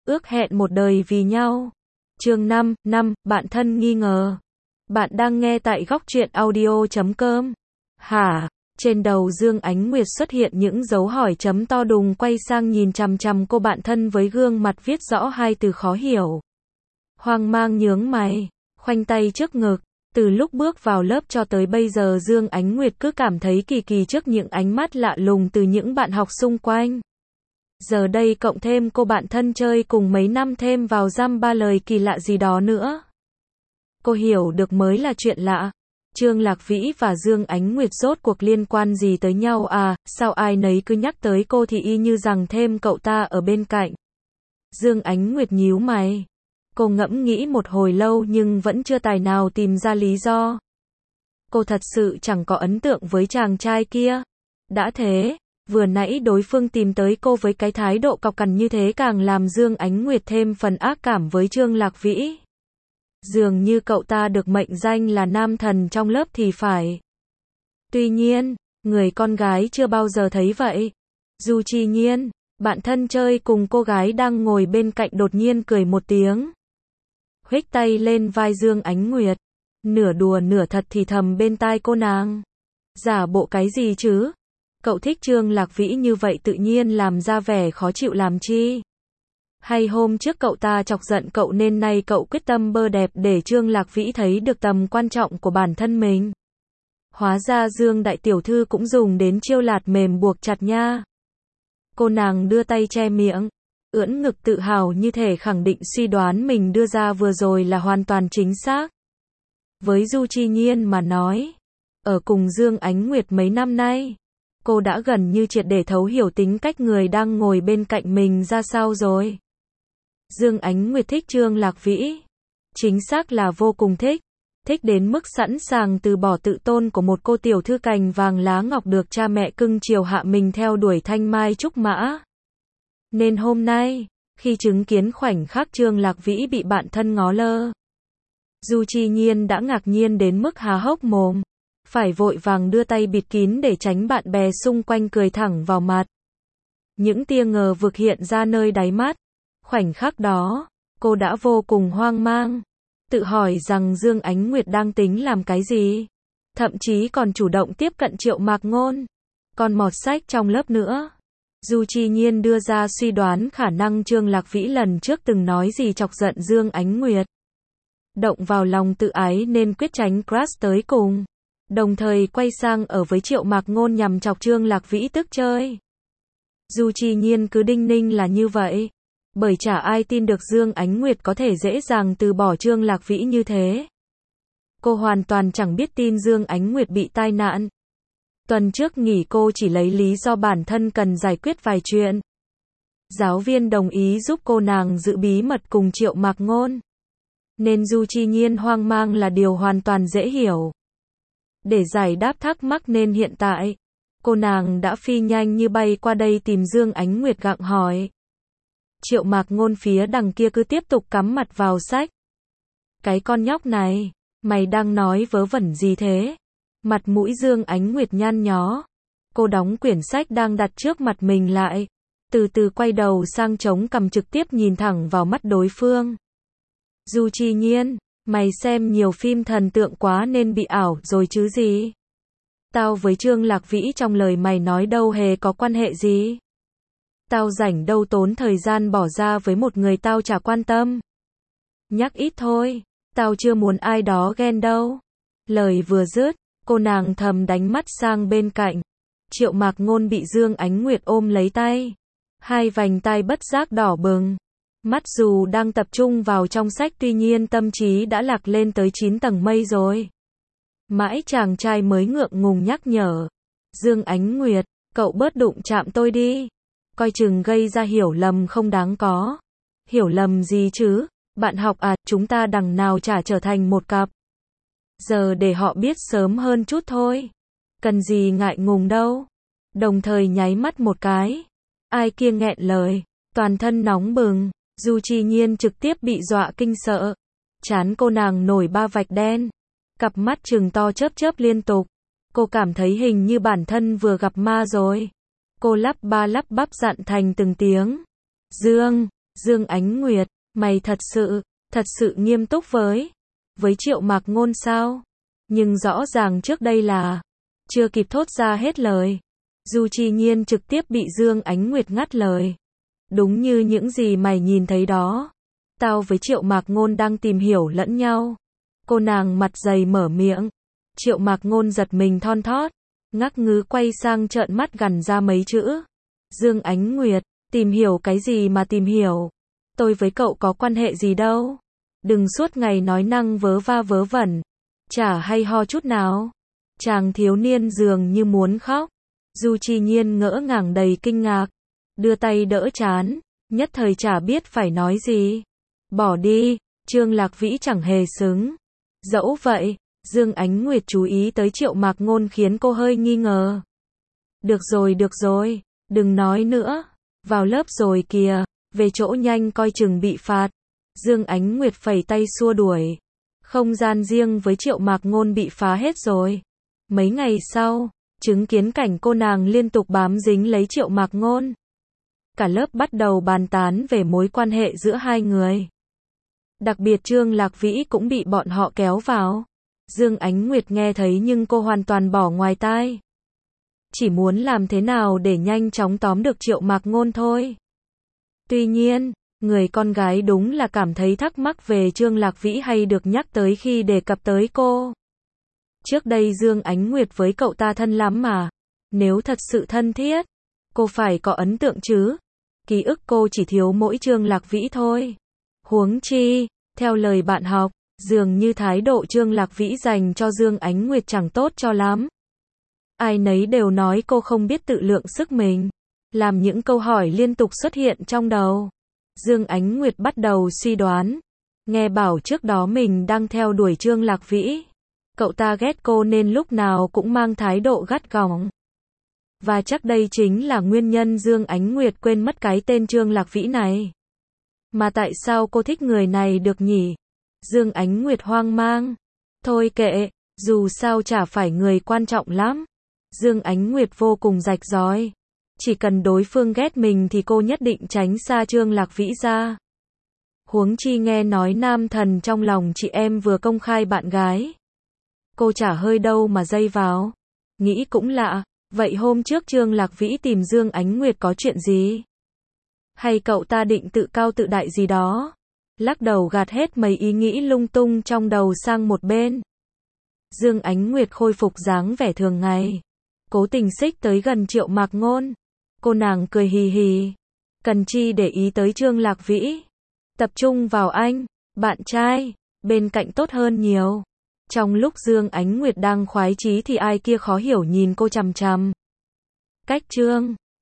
ước hẹn một đời vì nhau. Chương 5, bạn thân nghi ngờ. Bạn đang nghe tại góc truyện audio.com. Hả? Trên đầu Dương Ánh Nguyệt xuất hiện những dấu hỏi chấm to đùng, quay sang nhìn chằm chằm cô bạn thân với gương mặt viết rõ hai từ khó hiểu. Hoang mang nhướng mày, khoanh tay trước ngực. Từ lúc bước vào lớp cho tới bây giờ Dương Ánh Nguyệt cứ cảm thấy kỳ kỳ trước những ánh mắt lạ lùng từ những bạn học xung quanh. Giờ đây cộng thêm cô bạn thân chơi cùng mấy năm thêm vào dăm ba lời kỳ lạ gì đó nữa. Cô hiểu được mới là chuyện lạ. Trương Lạc Vĩ và Dương Ánh Nguyệt rốt cuộc liên quan gì tới nhau à, sao ai nấy cứ nhắc tới cô thì y như rằng thêm cậu ta ở bên cạnh. Dương Ánh Nguyệt nhíu mày. Cô ngẫm nghĩ một hồi lâu nhưng vẫn chưa tài nào tìm ra lý do. Cô thật sự chẳng có ấn tượng với chàng trai kia. Đã thế, vừa nãy đối phương tìm tới cô với cái thái độ cọc cằn như thế càng làm Dương Ánh Nguyệt thêm phần ác cảm với Trương Lạc Vĩ. Dường như cậu ta được mệnh danh là nam thần trong lớp thì phải. Tuy nhiên, người con gái chưa bao giờ thấy vậy. Du Chi Nhiên, bạn thân chơi cùng cô gái đang ngồi bên cạnh đột nhiên cười một tiếng. Huých tay lên vai Dương Ánh Nguyệt, nửa đùa nửa thật thì thầm bên tai cô nàng. Giả bộ cái gì chứ? Cậu thích Trương Lạc Vĩ như vậy tự nhiên làm ra vẻ khó chịu làm chi? Hay hôm trước cậu ta chọc giận cậu nên nay cậu quyết tâm bơ đẹp để Trương Lạc Vĩ thấy được tầm quan trọng của bản thân mình? Hóa ra Dương đại tiểu thư cũng dùng đến chiêu lạt mềm buộc chặt nha. Cô nàng đưa tay che miệng, ưỡn ngực tự hào như thể khẳng định suy đoán mình đưa ra vừa rồi là hoàn toàn chính xác. Với Du Chi Nhiên mà nói, ở cùng Dương Ánh Nguyệt mấy năm nay, cô đã gần như triệt để thấu hiểu tính cách người đang ngồi bên cạnh mình ra sao rồi. Dương Ánh Nguyệt thích Trương Lạc Vĩ. Chính xác là vô cùng thích. Thích đến mức sẵn sàng từ bỏ tự tôn của một cô tiểu thư cành vàng lá ngọc được cha mẹ cưng chiều hạ mình theo đuổi thanh mai trúc mã. Nên hôm nay, khi chứng kiến khoảnh khắc Trương Lạc Vĩ bị bạn thân ngó lơ, Du Chi Nhiên đã ngạc nhiên đến mức há hốc mồm. Phải vội vàng đưa tay bịt kín để tránh bạn bè xung quanh cười thẳng vào mặt. Những tia ngờ vực hiện ra nơi đáy mắt. Khoảnh khắc đó, cô đã vô cùng hoang mang. Tự hỏi rằng Dương Ánh Nguyệt đang tính làm cái gì. Thậm chí còn chủ động tiếp cận Triệu Mạc Ngôn. Còn mọt sách trong lớp nữa. Du Chi Nhiên đưa ra suy đoán khả năng Trương Lạc Vĩ lần trước từng nói gì chọc giận Dương Ánh Nguyệt. Động vào lòng tự ái nên quyết tránh crush tới cùng. Đồng thời quay sang ở với Triệu Mạc Ngôn nhằm chọc Trương Lạc Vĩ tức chơi. Du Chi Nhiên cứ đinh ninh là như vậy. Bởi chả ai tin được Dương Ánh Nguyệt có thể dễ dàng từ bỏ Trương Lạc Vĩ như thế. Cô hoàn toàn chẳng biết tin Dương Ánh Nguyệt bị tai nạn. Tuần trước nghỉ cô chỉ lấy lý do bản thân cần giải quyết vài chuyện. Giáo viên đồng ý giúp cô nàng giữ bí mật cùng Triệu Mạc Ngôn. Nên Du Chi Nhiên hoang mang là điều hoàn toàn dễ hiểu. Để giải đáp thắc mắc nên hiện tại, cô nàng đã phi nhanh như bay qua đây tìm Dương Ánh Nguyệt gặng hỏi. Triệu Mạc Ngôn phía đằng kia cứ tiếp tục cắm mặt vào sách. Cái con nhóc này, mày đang nói vớ vẩn gì thế? Mặt mũi Dương Ánh Nguyệt nhăn nhó. Cô đóng quyển sách đang đặt trước mặt mình lại. Từ từ quay đầu sang chống cằm trực tiếp nhìn thẳng vào mắt đối phương. Du Chi Nhiên, mày xem nhiều phim thần tượng quá nên bị ảo rồi chứ gì? Tao với Trương Lạc Vĩ trong lời mày nói đâu hề có quan hệ gì. Tao rảnh đâu tốn thời gian bỏ ra với một người tao chả quan tâm. Nhắc ít thôi, tao chưa muốn ai đó ghen đâu. Lời vừa dứt, cô nàng thầm đánh mắt sang bên cạnh. Triệu Mạc Ngôn bị Dương Ánh Nguyệt ôm lấy tay. Hai vành tai bất giác đỏ bừng. Mắt dù đang tập trung vào trong sách tuy nhiên tâm trí đã lạc lên tới 9 tầng mây rồi. Mãi chàng trai mới ngượng ngùng nhắc nhở. Dương Ánh Nguyệt, cậu bớt đụng chạm tôi đi. Coi chừng gây ra hiểu lầm không đáng có. Hiểu lầm gì chứ? Bạn học à, chúng ta đằng nào chả trở thành một cặp. Giờ để họ biết sớm hơn chút thôi. Cần gì ngại ngùng đâu. Đồng thời nháy mắt một cái. Ai kia nghẹn lời. Toàn thân nóng bừng. Du Chi Nhiên trực tiếp bị dọa kinh sợ. Trán cô nàng nổi ba vạch đen. Cặp mắt trừng to chớp chớp liên tục. Cô cảm thấy hình như bản thân vừa gặp ma rồi. Cô lắp ba lắp bắp dặn thành từng tiếng. Dương, Dương Ánh Nguyệt, mày thật sự nghiêm túc với Triệu Mạc Ngôn sao? Nhưng rõ ràng trước đây là, chưa kịp thốt ra hết lời. Du Chi Nhiên trực tiếp bị Dương Ánh Nguyệt ngắt lời. Đúng như những gì mày nhìn thấy đó. Tao với Triệu Mạc Ngôn đang tìm hiểu lẫn nhau. Cô nàng mặt dày mở miệng. Triệu Mạc Ngôn giật mình thon thót, ngắc ngứ quay sang trợn mắt gằn ra mấy chữ. Dương Ánh Nguyệt, tìm hiểu cái gì mà tìm hiểu? Tôi với cậu có quan hệ gì đâu. Đừng suốt ngày nói năng vớ va vớ vẩn. Chả hay ho chút nào. Chàng thiếu niên dường như muốn khóc. Du Chi Nhiên ngỡ ngàng đầy kinh ngạc. Đưa tay đỡ trán, nhất thời chả biết phải nói gì. Bỏ đi, Trương Lạc Vĩ chẳng hề xứng. Dẫu vậy, Dương Ánh Nguyệt chú ý tới Triệu Mạc Ngôn khiến cô hơi nghi ngờ. Được rồi, đừng nói nữa. Vào lớp rồi kìa, về chỗ nhanh coi chừng bị phạt. Dương Ánh Nguyệt phẩy tay xua đuổi. Không gian riêng với Triệu Mạc Ngôn bị phá hết rồi. Mấy ngày sau, chứng kiến cảnh cô nàng liên tục bám dính lấy Triệu Mạc Ngôn. Cả lớp bắt đầu bàn tán về mối quan hệ giữa hai người. Đặc biệt Trương Lạc Vĩ cũng bị bọn họ kéo vào. Dương Ánh Nguyệt nghe thấy nhưng cô hoàn toàn bỏ ngoài tai. Chỉ muốn làm thế nào để nhanh chóng tóm được Triệu Mạc Ngôn thôi. Tuy nhiên, người con gái đúng là cảm thấy thắc mắc về Trương Lạc Vĩ hay được nhắc tới khi đề cập tới cô. Trước đây Dương Ánh Nguyệt với cậu ta thân lắm mà. Nếu thật sự thân thiết, cô phải có ấn tượng chứ. Ký ức cô chỉ thiếu mỗi Trương Lạc Vĩ thôi. Huống chi, theo lời bạn học, dường như thái độ Trương Lạc Vĩ dành cho Dương Ánh Nguyệt chẳng tốt cho lắm. Ai nấy đều nói cô không biết tự lượng sức mình. Làm những câu hỏi liên tục xuất hiện trong đầu. Dương Ánh Nguyệt bắt đầu suy đoán. Nghe bảo trước đó mình đang theo đuổi Trương Lạc Vĩ. Cậu ta ghét cô nên lúc nào cũng mang thái độ gắt gỏng. Và chắc đây chính là nguyên nhân Dương Ánh Nguyệt quên mất cái tên Trương Lạc Vĩ này. Mà tại sao cô thích người này được nhỉ? Dương Ánh Nguyệt hoang mang. Thôi kệ, dù sao chả phải người quan trọng lắm. Dương Ánh Nguyệt vô cùng rạch ròi. Chỉ cần đối phương ghét mình thì cô nhất định tránh xa Trương Lạc Vĩ ra. Huống chi nghe nói nam thần trong lòng chị em vừa công khai bạn gái. Cô chả hơi đâu mà dây vào. Nghĩ cũng lạ, vậy hôm trước Trương Lạc Vĩ tìm Dương Ánh Nguyệt có chuyện gì? Hay cậu ta định tự cao tự đại gì đó? Lắc đầu gạt hết mấy ý nghĩ lung tung trong đầu sang một bên. Dương Ánh Nguyệt khôi phục dáng vẻ thường ngày. Cố tình xích tới gần Triệu Mạc Ngôn. Cô nàng cười hì hì. Cần chi để ý tới Trương Lạc Vĩ. Tập trung vào anh, bạn trai, bên cạnh tốt hơn nhiều. Trong lúc Dương Ánh Nguyệt đang khoái chí thì ai kia khó hiểu nhìn cô chằm chằm. Cách Trương